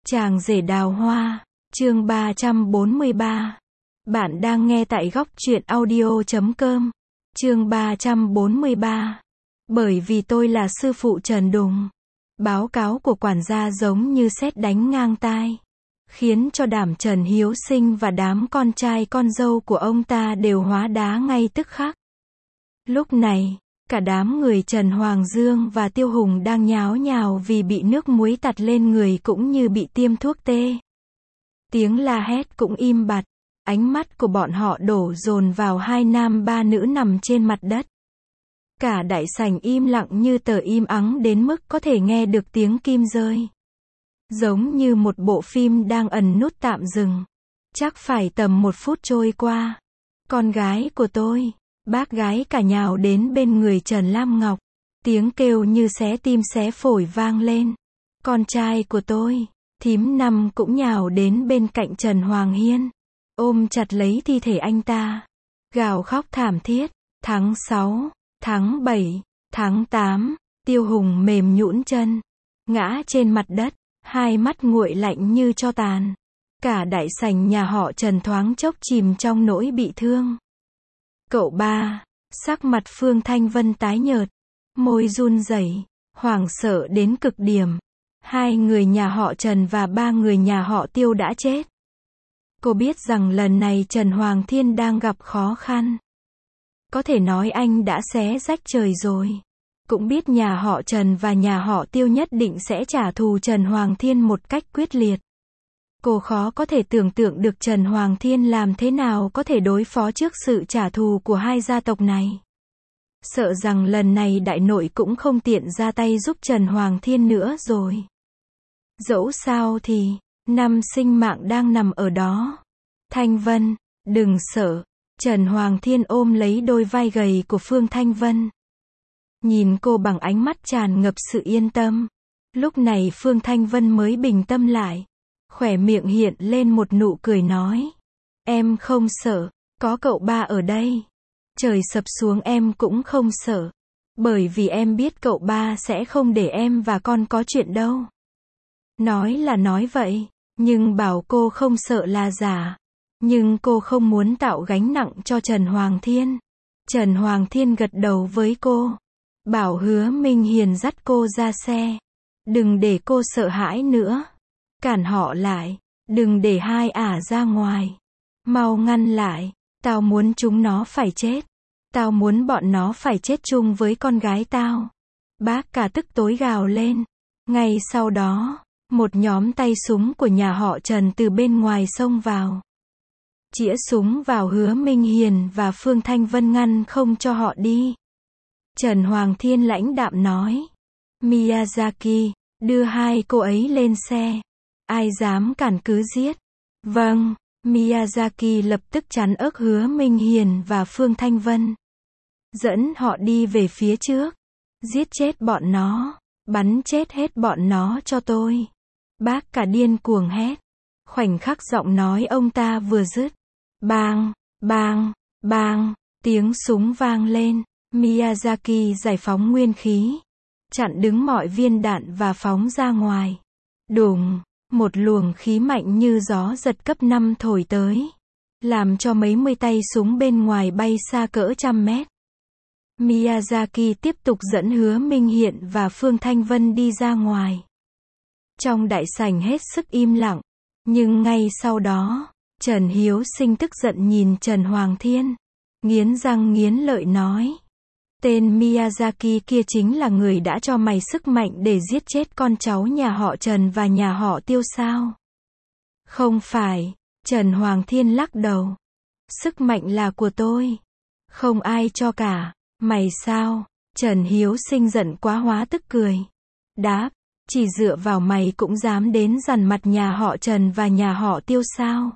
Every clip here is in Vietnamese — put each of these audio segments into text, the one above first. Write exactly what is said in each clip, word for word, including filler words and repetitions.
Chàng rể đào hoa, chương ba trăm bốn mươi ba. Bạn đang nghe tại góc truyện audio chấm com. Chương ba trăm bốn mươi ba. Bởi vì tôi là sư phụ Trần Đùng. Báo cáo của quản gia giống như sét đánh ngang tai, khiến cho Đảm Trần Hiếu Sinh và đám con trai con dâu của ông ta đều hóa đá ngay tức khắc. Lúc này, cả đám người Trần Hoàng Dương và Tiêu Hùng đang nháo nhào vì bị nước muối tạt lên người cũng như bị tiêm thuốc tê. Tiếng la hét cũng im bặt, ánh mắt của bọn họ đổ dồn vào hai nam ba nữ nằm trên mặt đất. Cả đại sảnh im lặng như tờ, im ắng đến mức có thể nghe được tiếng kim rơi. Giống như một bộ phim đang ẩn nút tạm dừng. Chắc phải tầm một phút trôi qua. Con gái của tôi, bác gái cả nhào đến bên người Trần Lam Ngọc. Tiếng kêu như xé tim xé phổi vang lên. Con trai của tôi, thím Năm cũng nhào đến bên cạnh Trần Hoàng Hiên, ôm chặt lấy thi thể anh ta, gào khóc thảm thiết. Tháng sáu, tháng bảy, tháng tám, Tiêu Hùng mềm nhũn chân, ngã trên mặt đất, hai mắt nguội lạnh như tro tàn. Cả đại sảnh nhà họ Trần thoáng chốc chìm trong nỗi bị thương. Cậu ba, sắc mặt Phương Thanh Vân tái nhợt, môi run rẩy, hoảng sợ đến cực điểm. Hai người nhà họ Trần và ba người nhà họ Tiêu đã chết. Cô biết rằng lần này Trần Hoàng Thiên đang gặp khó khăn. Có thể nói anh đã xé rách trời rồi. Cũng biết nhà họ Trần và nhà họ Tiêu nhất định sẽ trả thù Trần Hoàng Thiên một cách quyết liệt. Cô khó có thể tưởng tượng được Trần Hoàng Thiên làm thế nào có thể đối phó trước sự trả thù của hai gia tộc này. Sợ rằng lần này đại nội cũng không tiện ra tay giúp Trần Hoàng Thiên nữa rồi. Dẫu sao thì, năm sinh mạng đang nằm ở đó. Thanh Vân, đừng sợ. Trần Hoàng Thiên ôm lấy đôi vai gầy của Phương Thanh Vân, nhìn cô bằng ánh mắt tràn ngập sự yên tâm. Lúc này Phương Thanh Vân mới bình tâm lại, khóe miệng hiện lên một nụ cười nói: em không sợ, có cậu ba ở đây. Trời sập xuống em cũng không sợ, bởi vì em biết cậu ba sẽ không để em và con có chuyện đâu. Nói là nói vậy, nhưng bảo cô không sợ là giả. Nhưng cô không muốn tạo gánh nặng cho Trần Hoàng Thiên. Trần Hoàng Thiên gật đầu với cô, bảo Hứa Minh Hiền dắt cô ra xe. Đừng để cô sợ hãi nữa. Cản họ lại, đừng để hai ả ra ngoài. Mau ngăn lại, tao muốn chúng nó phải chết. Tao muốn bọn nó phải chết chung với con gái tao. Bác cả tức tối gào lên. Ngay sau đó, một nhóm tay súng của nhà họ Trần từ bên ngoài xông vào, chĩa súng vào Hứa Minh Hiền và Phương Thanh Vân ngăn không cho họ đi. Trần Hoàng Thiên lãnh đạm nói: Miyazaki, đưa hai cô ấy lên xe. Ai dám cản cứ giết. Vâng. Miyazaki lập tức chắn ớc Hứa Minh Hiền và Phương Thanh Vân, dẫn họ đi về phía trước. Giết chết bọn nó, bắn chết hết bọn nó cho tôi. Bác cả điên cuồng hét. Khoảnh khắc giọng nói ông ta vừa dứt, bang, bang, bang, tiếng súng vang lên. Miyazaki giải phóng nguyên khí, chặn đứng mọi viên đạn và phóng ra ngoài. Đùng, một luồng khí mạnh như gió giật cấp năm thổi tới, làm cho mấy mươi tay súng bên ngoài bay xa cỡ trăm mét. Miyazaki tiếp tục dẫn Hứa Minh Hiện và Phương Thanh Vân đi ra ngoài. Trong đại sảnh hết sức im lặng. Nhưng ngay sau đó, Trần Hiếu Sinh tức giận nhìn Trần Hoàng Thiên, nghiến răng nghiến lợi nói: tên Miyazaki kia chính là người đã cho mày sức mạnh để giết chết con cháu nhà họ Trần và nhà họ Tiêu sao? Không phải. Trần Hoàng Thiên lắc đầu. Sức mạnh là của tôi. Không ai cho cả. Mày sao? Trần Hiếu Sinh giận quá hóa tức cười. Đáp: chỉ dựa vào mày cũng dám đến dằn mặt nhà họ Trần và nhà họ Tiêu sao?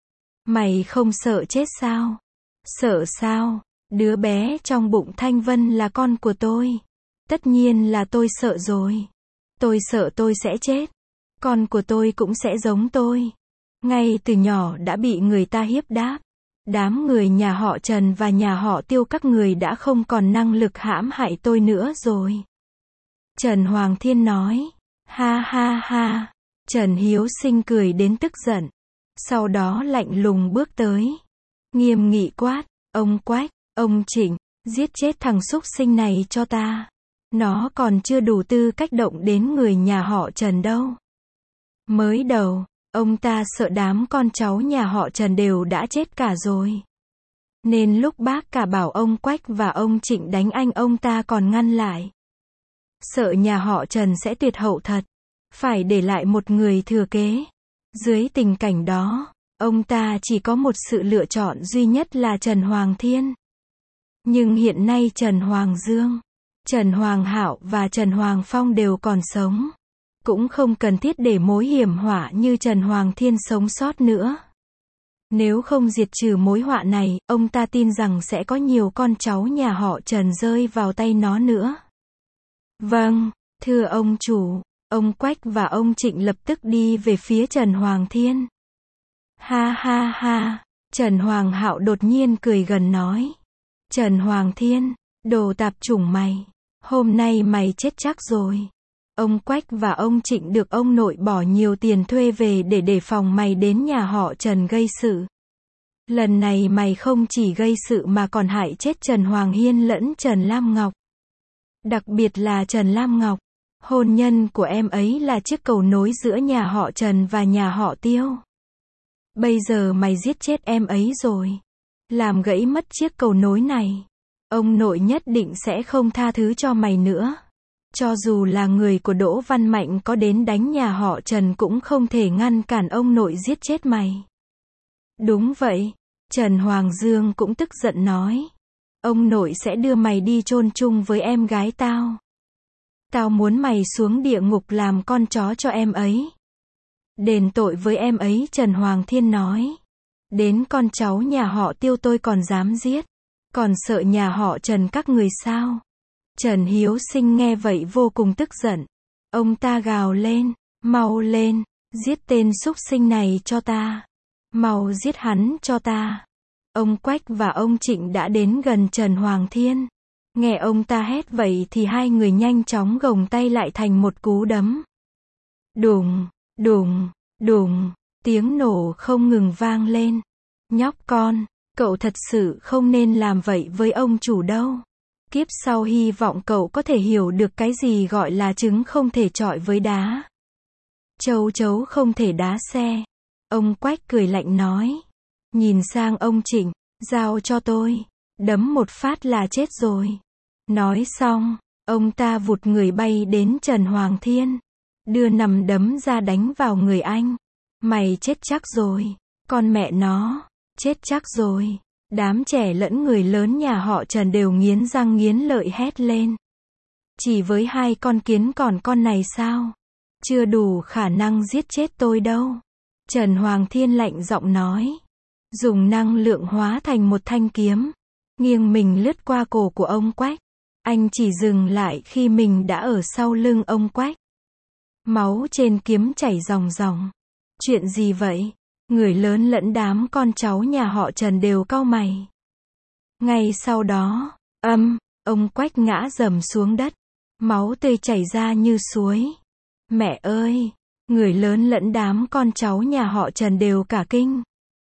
Mày không sợ chết sao? Sợ sao? Đứa bé trong bụng Thanh Vân là con của tôi. Tất nhiên là tôi sợ rồi. Tôi sợ tôi sẽ chết. Con của tôi cũng sẽ giống tôi. Ngay từ nhỏ đã bị người ta hiếp đáp. Đám người nhà họ Trần và nhà họ Tiêu các người đã không còn năng lực hãm hại tôi nữa rồi. Trần Hoàng Thiên nói: ha ha ha, Trần Hiếu Sinh cười đến tức giận. Sau đó lạnh lùng bước tới. Nghiêm nghị quát, ông Quách, ông Trịnh, giết chết thằng súc sinh này cho ta. Nó còn chưa đủ tư cách động đến người nhà họ Trần đâu. Mới đầu, ông ta sợ đám con cháu nhà họ Trần đều đã chết cả rồi. Nên lúc bác cả bảo ông Quách và ông Trịnh đánh anh ông ta còn ngăn lại. Sợ nhà họ Trần sẽ tuyệt hậu thật. Phải để lại một người thừa kế. Dưới tình cảnh đó, ông ta chỉ có một sự lựa chọn duy nhất là Trần Hoàng Thiên. Nhưng hiện nay Trần Hoàng Dương, Trần Hoàng Hạo và Trần Hoàng Phong đều còn sống. Cũng không cần thiết để mối hiểm họa như Trần Hoàng Thiên sống sót nữa. Nếu không diệt trừ mối họa này, ông ta tin rằng sẽ có nhiều con cháu nhà họ Trần rơi vào tay nó nữa. Vâng, thưa ông chủ. Ông Quách và ông Trịnh lập tức đi về phía Trần Hoàng Thiên. Ha ha ha, Trần Hoàng Hạo đột nhiên cười gần nói. Trần Hoàng Thiên, đồ tạp chủng mày, hôm nay mày chết chắc rồi. Ông Quách và ông Trịnh được ông nội bỏ nhiều tiền thuê về để đề phòng mày đến nhà họ Trần gây sự. Lần này mày không chỉ gây sự mà còn hại chết Trần Hoàng Hiên lẫn Trần Lam Ngọc. Đặc biệt là Trần Lam Ngọc. Hôn nhân của em ấy là chiếc cầu nối giữa nhà họ Trần và nhà họ Tiêu. Bây giờ mày giết chết em ấy rồi. Làm gãy mất chiếc cầu nối này. Ông nội nhất định sẽ không tha thứ cho mày nữa. Cho dù là người của Đỗ Văn Mạnh có đến đánh nhà họ Trần cũng không thể ngăn cản ông nội giết chết mày. Đúng vậy. Trần Hoàng Dương cũng tức giận nói. Ông nội sẽ đưa mày đi chôn chung với em gái tao. Tao muốn mày xuống địa ngục làm con chó cho em ấy. Đền tội với em ấy, Trần Hoàng Thiên nói. Đến con cháu nhà họ Tiêu tôi còn dám giết. Còn sợ nhà họ Trần các người sao? Trần Hiếu Sinh nghe vậy vô cùng tức giận. Ông ta gào lên. Mau lên. Giết tên súc sinh này cho ta. Mau giết hắn cho ta. Ông Quách và ông Trịnh đã đến gần Trần Hoàng Thiên. Nghe ông ta hét vậy thì hai người nhanh chóng gồng tay lại thành một cú đấm. Đùng, đùng, đùng, tiếng nổ không ngừng vang lên. Nhóc con, cậu thật sự không nên làm vậy với ông chủ đâu. Kiếp sau hy vọng cậu có thể hiểu được cái gì gọi là trứng không thể chọi với đá. Châu chấu không thể đá xe. Ông Quách cười lạnh nói. Nhìn sang ông Trịnh, giao cho tôi. Đấm một phát là chết rồi. Nói xong, ông ta vụt người bay đến Trần Hoàng Thiên. Đưa nằm đấm ra đánh vào người anh. Mày chết chắc rồi. Con mẹ nó. Chết chắc rồi. Đám trẻ lẫn người lớn nhà họ Trần đều nghiến răng nghiến lợi hét lên. Chỉ với hai con kiến còn con này sao? Chưa đủ khả năng giết chết tôi đâu. Trần Hoàng Thiên lạnh giọng nói. Dùng năng lượng hóa thành một thanh kiếm. Nghiêng mình lướt qua cổ của ông Quách. Anh chỉ dừng lại khi mình đã ở sau lưng ông Quách. Máu trên kiếm chảy ròng ròng. Chuyện gì vậy? Người lớn lẫn đám con cháu nhà họ Trần đều cau mày. Ngay sau đó, âm, ông Quách ngã rầm xuống đất. Máu tươi chảy ra như suối. Mẹ ơi! Người lớn lẫn đám con cháu nhà họ Trần đều cả kinh.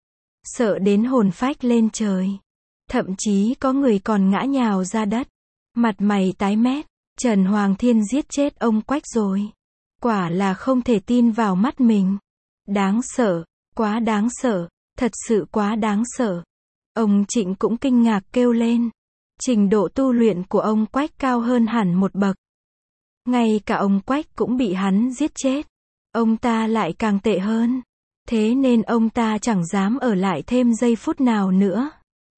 Sợ đến hồn phách lên trời. Thậm chí có người còn ngã nhào ra đất. Mặt mày tái mét. Trần Hoàng Thiên giết chết ông Quách rồi. Quả là không thể tin vào mắt mình. Đáng sợ, quá đáng sợ, thật sự quá đáng sợ. Ông Trịnh cũng kinh ngạc kêu lên. Trình độ tu luyện của ông Quách cao hơn hẳn một bậc. Ngay cả ông Quách cũng bị hắn giết chết. Ông ta lại càng tệ hơn. Thế nên ông ta chẳng dám ở lại thêm giây phút nào nữa.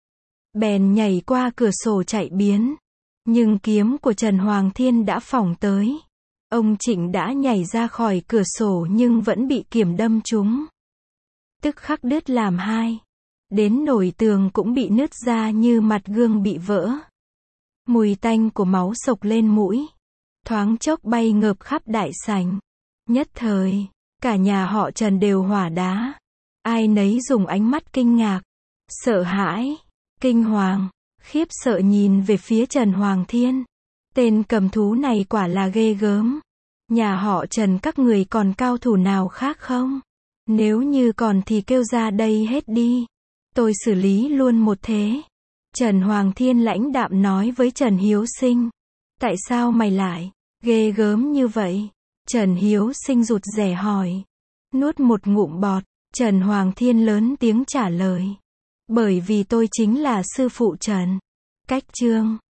Bèn nhảy qua cửa sổ chạy biến. Nhưng kiếm của Trần Hoàng Thiên đã phóng tới. Ông Trịnh đã nhảy ra khỏi cửa sổ nhưng vẫn bị kiếm đâm trúng. Tức khắc đứt làm hai. Đến nổi tường cũng bị nứt ra như mặt gương bị vỡ. Mùi tanh của máu sộc lên mũi. Thoáng chốc bay ngợp khắp đại sảnh. Nhất thời, cả nhà họ Trần đều hỏa đá. Ai nấy dùng ánh mắt kinh ngạc, sợ hãi, kinh hoàng, khiếp sợ nhìn về phía Trần Hoàng Thiên. Tên cầm thú này quả là ghê gớm. Nhà họ Trần các người còn cao thủ nào khác không? Nếu như còn thì kêu ra đây hết đi. Tôi xử lý luôn một thế. Trần Hoàng Thiên lãnh đạm nói với Trần Hiếu Sinh. Tại sao mày lại ghê gớm như vậy? Trần Hiếu Sinh rụt rè hỏi. Nuốt một ngụm bọt, Trần Hoàng Thiên lớn tiếng trả lời. Bởi vì tôi chính là sư phụ Trần. Cách chương